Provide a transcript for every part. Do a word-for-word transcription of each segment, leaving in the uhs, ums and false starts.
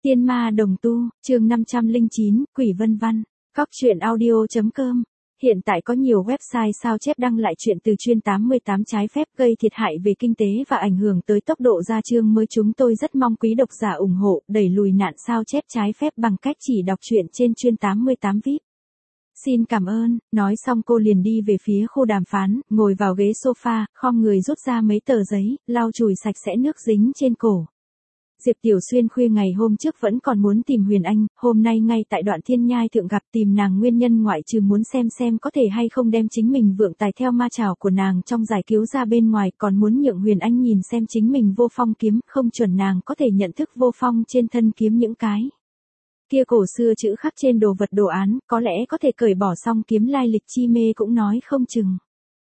Tiên ma đồng tu, chương năm trăm lẻ chín, Quỷ Vân Văn, Cóc truyện audio.com. Hiện tại có nhiều website sao chép đăng lại chuyện từ chuyên tám mươi tám trái phép gây thiệt hại về kinh tế và ảnh hưởng tới tốc độ ra chương mới. Chúng tôi rất mong quý độc giả ủng hộ, đẩy lùi nạn sao chép trái phép bằng cách chỉ đọc truyện trên chuyên tám mươi tám vi ai pi. Xin cảm ơn, nói xong cô liền đi về phía khu đàm phán, ngồi vào ghế sofa, khom người rút ra mấy tờ giấy, lau chùi sạch sẽ nước dính trên cổ. Diệp Tiểu Xuyên khuya ngày hôm trước vẫn còn muốn tìm Huyền Anh, hôm nay ngay tại đoạn Thiên Nhai Thượng gặp tìm nàng nguyên nhân ngoại trừ muốn xem xem có thể hay không đem chính mình vượng tài theo ma chảo của nàng trong giải cứu ra bên ngoài, còn muốn nhượng Huyền Anh nhìn xem chính mình vô phong kiếm, không chuẩn nàng có thể nhận thức vô phong trên thân kiếm những cái kia cổ xưa chữ khắc trên đồ vật đồ án, có lẽ có thể cởi bỏ xong kiếm lai lịch chi mê cũng nói không chừng.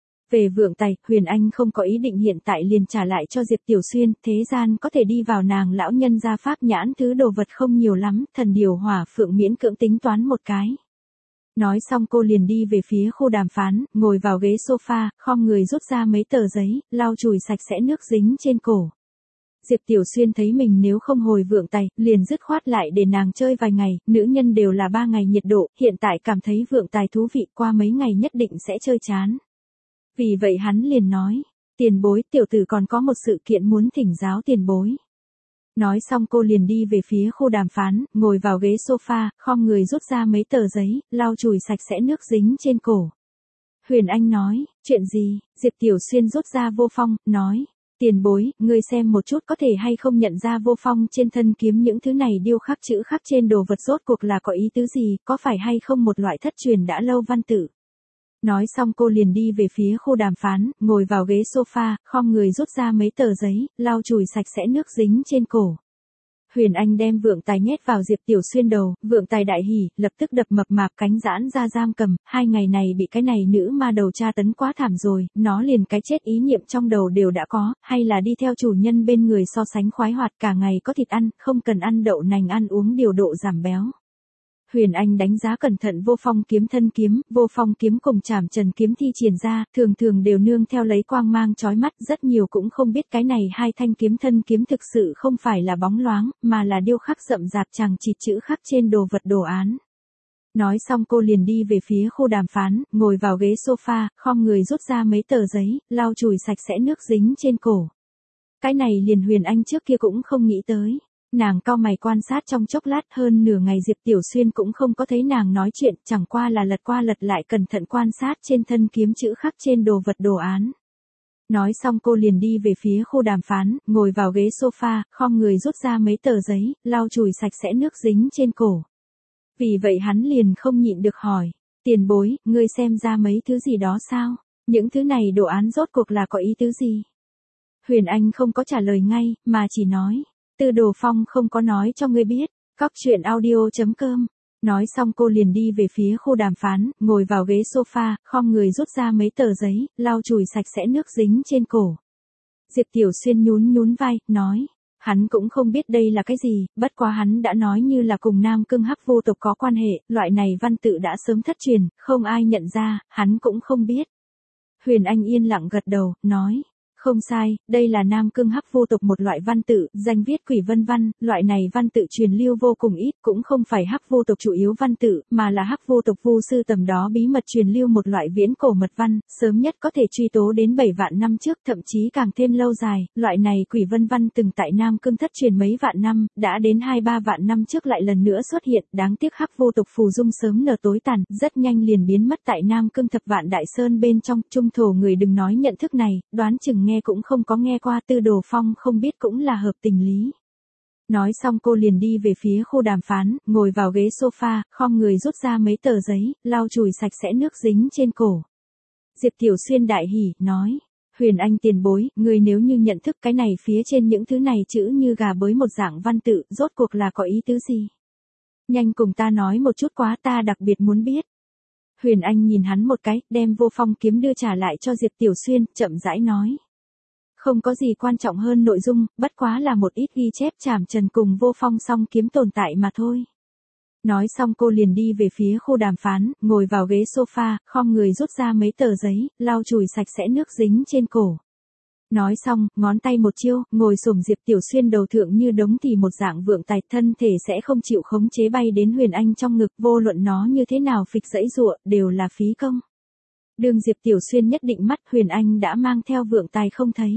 Về vượng tài, Huyền Anh không có ý định hiện tại liền trả lại cho Diệp Tiểu Xuyên, thế gian có thể đi vào nàng lão nhân gia pháp nhãn thứ đồ vật không nhiều lắm, thần điều hỏa phượng miễn cưỡng tính toán một cái. Nói xong cô liền đi về phía khu đàm phán, ngồi vào ghế sofa, khom người rút ra mấy tờ giấy, lau chùi sạch sẽ nước dính trên cổ. Diệp Tiểu Xuyên thấy mình nếu không hồi vượng tài, liền dứt khoát lại để nàng chơi vài ngày, nữ nhân đều là ba ngày nhiệt độ, hiện tại cảm thấy vượng tài thú vị, qua mấy ngày nhất định sẽ chơi chán. Vì vậy hắn liền nói, tiền bối, tiểu tử còn có một sự kiện muốn thỉnh giáo tiền bối. Nói xong cô liền đi về phía khu đàm phán, ngồi vào ghế sofa, khom người rút ra mấy tờ giấy, lau chùi sạch sẽ nước dính trên cổ. Huyền Anh nói, chuyện gì? Diệp Tiểu Xuyên rút ra vô phong, nói, tiền bối, ngươi xem một chút có thể hay không nhận ra vô phong trên thân kiếm những thứ này điêu khắc chữ khắc trên đồ vật rốt cuộc là có ý tứ gì, có phải hay không một loại thất truyền đã lâu văn tự. Nói xong cô liền đi về phía khu đàm phán, ngồi vào ghế sofa, khom người rút ra mấy tờ giấy, lau chùi sạch sẽ nước dính trên cổ. Huyền Anh đem vượng tài nhét vào Diệp Tiểu Xuyên đầu, vượng tài đại hỉ, lập tức đập mập mạp cánh giãn ra giam cầm, hai ngày này bị cái này nữ ma đầu tra tấn quá thảm rồi, nó liền cái chết ý niệm trong đầu đều đã có, hay là đi theo chủ nhân bên người so sánh khoái hoạt cả ngày có thịt ăn, không cần ăn đậu nành ăn uống điều độ giảm béo. Huyền Anh đánh giá cẩn thận vô phong kiếm thân kiếm, vô phong kiếm cùng trảm trần kiếm thi triển ra, thường thường đều nương theo lấy quang mang chói mắt, rất nhiều cũng không biết cái này hai thanh kiếm thân kiếm thực sự không phải là bóng loáng, mà là điêu khắc rậm rạp chằng chịt chữ khắc trên đồ vật đồ án. Nói xong cô liền đi về phía khu đàm phán, ngồi vào ghế sofa, khom người rút ra mấy tờ giấy, lau chùi sạch sẽ nước dính trên cổ. Cái này liền Huyền Anh trước kia cũng không nghĩ tới. Nàng cau mày quan sát trong chốc lát, hơn nửa ngày Diệp Tiểu Xuyên cũng không có thấy nàng nói chuyện, chẳng qua là lật qua lật lại cẩn thận quan sát trên thân kiếm chữ khắc trên đồ vật đồ án. Nói xong cô liền đi về phía khu đàm phán, ngồi vào ghế sofa, khom người rút ra mấy tờ giấy, lau chùi sạch sẽ nước dính trên cổ. Vì vậy hắn liền không nhịn được hỏi, tiền bối, ngươi xem ra mấy thứ gì đó sao? Những thứ này đồ án rốt cuộc là có ý tứ gì? Huyền Anh không có trả lời ngay, mà chỉ nói, Tư Đồ Phong không có nói cho ngươi biết, Cóc truyện audio.com. Nói xong cô liền đi về phía khu đàm phán, ngồi vào ghế sofa, khom người rút ra mấy tờ giấy, lau chùi sạch sẽ nước dính trên cổ. Diệp Tiểu Xuyên nhún nhún vai, nói, hắn cũng không biết đây là cái gì, bất quá hắn đã nói như là cùng Nam Cương Hắc vô tộc có quan hệ, loại này văn tự đã sớm thất truyền, không ai nhận ra, hắn cũng không biết. Huyền Anh yên lặng gật đầu, nói, không sai, đây là Nam Cương Hắc vô tộc một loại văn tự, danh viết Quỷ Vân Văn, loại này văn tự truyền lưu vô cùng ít, cũng không phải Hắc vô tộc chủ yếu văn tự, mà là Hắc vô tộc vu sư tầm đó bí mật truyền lưu một loại viễn cổ mật văn, sớm nhất có thể truy tố đến bảy vạn năm trước, thậm chí càng thêm lâu dài, loại này Quỷ Vân Văn từng tại Nam Cương thất truyền mấy vạn năm, đã đến hai ba vạn năm trước lại lần nữa xuất hiện, đáng tiếc Hắc vô tộc phù dung sớm nở tối tàn, rất nhanh liền biến mất tại Nam Cương thập vạn đại sơn bên trong, trung thổ người đừng nói nhận thức này, đoán chừng nghe cũng không có nghe qua. Tư Đồ Phong không biết cũng là hợp tình lý. Nói xong cô liền đi về phía khu đàm phán, ngồi vào ghế sofa, khom người rút ra mấy tờ giấy, lau chùi sạch sẽ nước dính trên cổ. Diệp Tiểu Xuyên đại hỉ, nói, Huyền Anh tiền bối, người nếu như nhận thức cái này phía trên những thứ này chữ như gà bới một dạng văn tự, rốt cuộc là có ý tứ gì? Nhanh cùng ta nói một chút quá, ta đặc biệt muốn biết. Huyền Anh nhìn hắn một cái, đem vô phong kiếm đưa trả lại cho Diệp Tiểu Xuyên, chậm rãi nói. Không có gì quan trọng hơn nội dung, bất quá là một ít ghi chép trảm trần cùng vô phong song kiếm tồn tại mà thôi. Nói xong cô liền đi về phía khu đàm phán, ngồi vào ghế sofa, khom người rút ra mấy tờ giấy, lau chùi sạch sẽ nước dính trên cổ. Nói xong, ngón tay một chiêu, ngồi xổm Diệp Tiểu Xuyên đầu thượng như đống thì một dạng vượng tài, thân thể sẽ không chịu khống chế bay đến Huyền Anh trong ngực, vô luận nó như thế nào phịch dãy giụa, đều là phí công. Đường Diệp Tiểu Xuyên nhất định mắt, Huyền Anh đã mang theo vượng tài không thấy.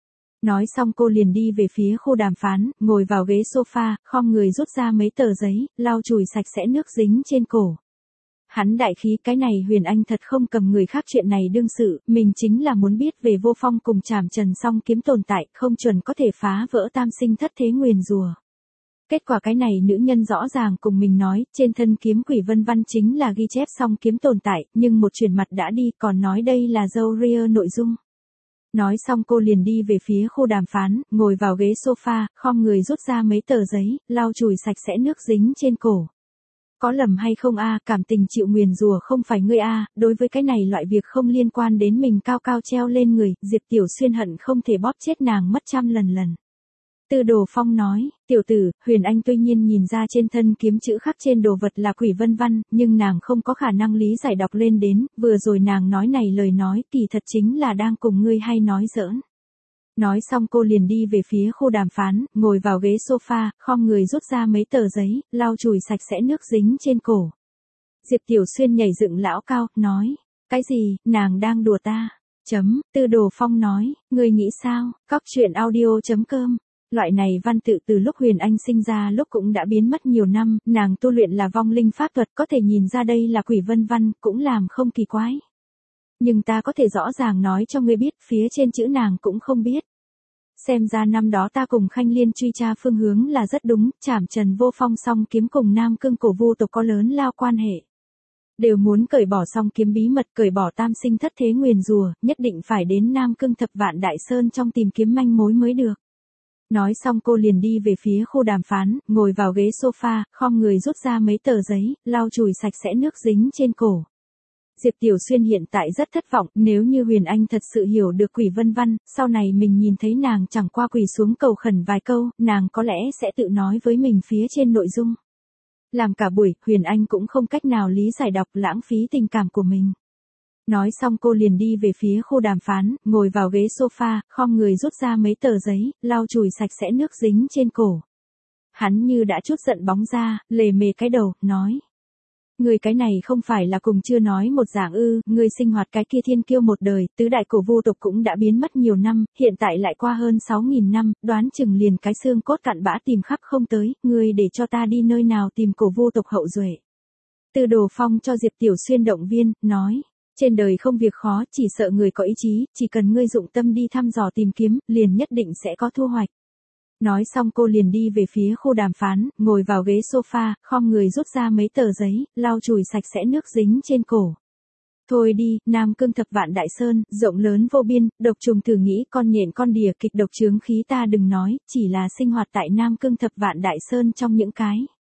Nói xong cô liền đi về phía khu đàm phán, ngồi vào ghế sofa, khom người rút ra mấy tờ giấy, lau chùi sạch sẽ nước dính trên cổ. Hắn đại khí, cái này Huyền Anh thật không cầm người khác chuyện này đương sự, mình chính là muốn biết về Vô Phong cùng Trảm Trần song kiếm tồn tại, không chuẩn có thể phá vỡ tam sinh thất thế nguyền rủa. Kết quả cái này nữ nhân rõ ràng cùng mình nói, trên thân kiếm quỷ vân văn chính là ghi chép song kiếm tồn tại, nhưng một chuyển mặt đã đi, còn nói đây là dâu ria nội dung. Nói xong cô liền đi về phía khu đàm phán, ngồi vào ghế sofa, khom người rút ra mấy tờ giấy, lau chùi sạch sẽ nước dính trên cổ. Có lầm hay không a, cảm tình chịu nguyền rủa không phải ngươi a, đối với cái này loại việc không liên quan đến mình cao cao treo lên người, Diệp Tiểu Xuyên hận không thể bóp chết nàng mất trăm lần lần. Tư Đồ Phong nói, tiểu tử, Huyền Anh tuy nhiên nhìn ra trên thân kiếm chữ khắc trên đồ vật là quỷ vân văn, nhưng nàng không có khả năng lý giải đọc lên đến, vừa rồi nàng nói này lời nói kỳ thật chính là đang cùng ngươi hay nói giỡn. Nói xong cô liền đi về phía khu đàm phán, ngồi vào ghế sofa, khom người rút ra mấy tờ giấy, lau chùi sạch sẽ nước dính trên cổ. Diệp Tiểu Xuyên nhảy dựng lão cao, nói, cái gì, nàng đang đùa ta, chấm, Tư Đồ Phong nói, ngươi nghĩ sao, cóc truyện audio chấm com. Loại này văn tự từ lúc Huyền Anh sinh ra lúc cũng đã biến mất nhiều năm, nàng tu luyện là vong linh pháp thuật, có thể nhìn ra đây là quỷ vân văn, cũng làm không kỳ quái. Nhưng ta có thể rõ ràng nói cho ngươi biết, phía trên chữ nàng cũng không biết. Xem ra năm đó ta cùng Khanh Liên truy tra phương hướng là rất đúng, Trảm Trần Vô Phong song kiếm cùng Nam Cương cổ vu tộc có lớn lao quan hệ. Đều muốn cởi bỏ song kiếm bí mật, cởi bỏ tam sinh thất thế nguyền rủa, nhất định phải đến Nam Cương thập vạn đại sơn trong tìm kiếm manh mối mới được. Nói xong cô liền đi về phía khu đàm phán, ngồi vào ghế sofa, khom người rút ra mấy tờ giấy, lau chùi sạch sẽ nước dính trên cổ. Diệp Tiểu Xuyên hiện tại rất thất vọng, nếu như Huyền Anh thật sự hiểu được quỷ vân văn, sau này mình nhìn thấy nàng chẳng qua quỳ xuống cầu khẩn vài câu, nàng có lẽ sẽ tự nói với mình phía trên nội dung. Làm cả buổi, Huyền Anh cũng không cách nào lý giải đọc, lãng phí tình cảm của mình. Nói xong cô liền đi về phía khu đàm phán, ngồi vào ghế sofa, khom người rút ra mấy tờ giấy, lau chùi sạch sẽ nước dính trên cổ. Hắn như đã chút giận bóng ra, lề mề cái đầu, nói. Người cái này không phải là cùng chưa nói một dạng ư, người sinh hoạt cái kia thiên kiêu một đời, tứ đại cổ vu tộc cũng đã biến mất nhiều năm, hiện tại lại qua hơn sáu nghìn năm, đoán chừng liền cái xương cốt cặn bã tìm khắp không tới, người để cho ta đi nơi nào tìm cổ vu tộc hậu duệ. Tư Đồ Phong cho Diệp Tiểu Xuyên động viên, nói. Trên đời không việc khó, chỉ sợ người có ý chí, chỉ cần ngươi dụng tâm đi thăm dò tìm kiếm, liền nhất định sẽ có thu hoạch. Nói xong cô liền đi về phía khu đàm phán, ngồi vào ghế sofa, khom người rút ra mấy tờ giấy, lau chùi sạch sẽ nước dính trên cổ. Thôi đi, Nam Cương thập vạn đại sơn, rộng lớn vô biên, độc trùng thử nghĩ con nhện con đỉa kịch độc chướng khí ta đừng nói, chỉ là sinh hoạt tại Nam Cương thập vạn đại sơn trong những cái.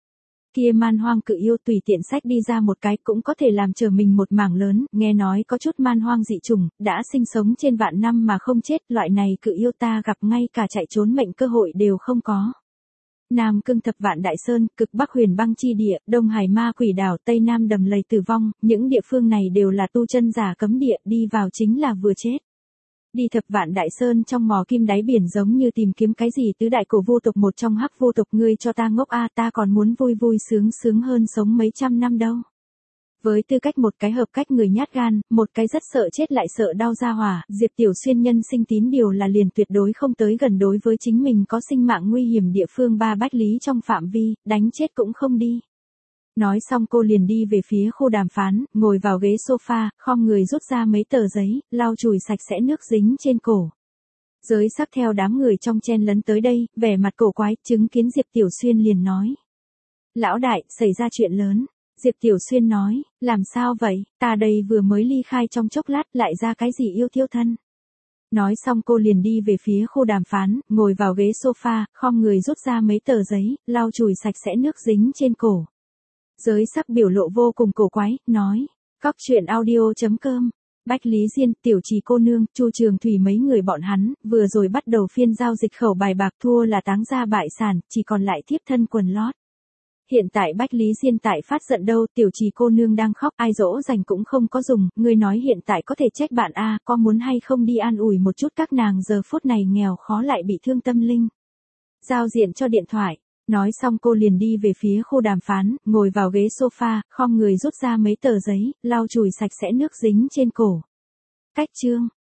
Kia man hoang cự yêu tùy tiện sách đi ra một cái cũng có thể làm trở mình một mảng lớn, nghe nói có chút man hoang dị trùng, đã sinh sống trên vạn năm mà không chết, loại này cự yêu ta gặp ngay cả chạy trốn mệnh cơ hội đều không có. Nam Cương thập vạn đại sơn, cực Bắc huyền băng chi địa, Đông Hải ma quỷ đảo, Tây Nam đầm lầy tử vong, những địa phương này đều là tu chân giả cấm địa, đi vào chính là vừa chết. Đi thập vạn đại sơn trong mò kim đáy biển giống như tìm kiếm cái gì tứ đại cổ vô tộc một trong hắc vô tộc, ngươi cho ta ngốc a, ta còn muốn vui vui sướng sướng hơn sống mấy trăm năm đâu. Với tư cách một cái hợp cách người nhát gan, một cái rất sợ chết lại sợ đau ra hỏa, Diệp Tiểu Xuyên nhân sinh tín điều là liền tuyệt đối không tới gần đối với chính mình có sinh mạng nguy hiểm địa phương ba bách lý trong phạm vi, đánh chết cũng không đi. Nói xong cô liền đi về phía khu đàm phán, ngồi vào ghế sofa, khom người rút ra mấy tờ giấy, lau chùi sạch sẽ nước dính trên cổ. Giới sắc theo đám người trong chen lấn tới đây, vẻ mặt cổ quái, chứng kiến Diệp Tiểu Xuyên liền nói. Lão đại, xảy ra chuyện lớn. Diệp Tiểu Xuyên nói, làm sao vậy, ta đây vừa mới ly khai trong chốc lát lại ra cái gì yêu tiêu thân. Nói xong cô liền đi về phía khu đàm phán, ngồi vào ghế sofa, khom người rút ra mấy tờ giấy, lau chùi sạch sẽ nước dính trên cổ. Giới sắc biểu lộ vô cùng cổ quái, nói, cóc truyện audio chấm com, Bách Lý Diên, Tiểu Trì cô nương, Chu Trường Thủy mấy người bọn hắn, vừa rồi bắt đầu phiên giao dịch khẩu bài bạc thua là táng ra bại sản, chỉ còn lại thiếp thân quần lót. hiện tại Bách Lý Diên tại phát giận đâu, tiểu trì cô nương đang khóc, ai dỗ dành cũng không có dùng, ngươi nói hiện tại có thể trách bạn a, có muốn hay không đi an ủi một chút các nàng giờ phút này nghèo khó lại bị thương tâm linh. Giao diện cho điện thoại. Nói xong cô liền đi về phía khu đàm phán, ngồi vào ghế sofa, khom người rút ra mấy tờ giấy, lau chùi sạch sẽ nước dính trên cổ. Cách chương.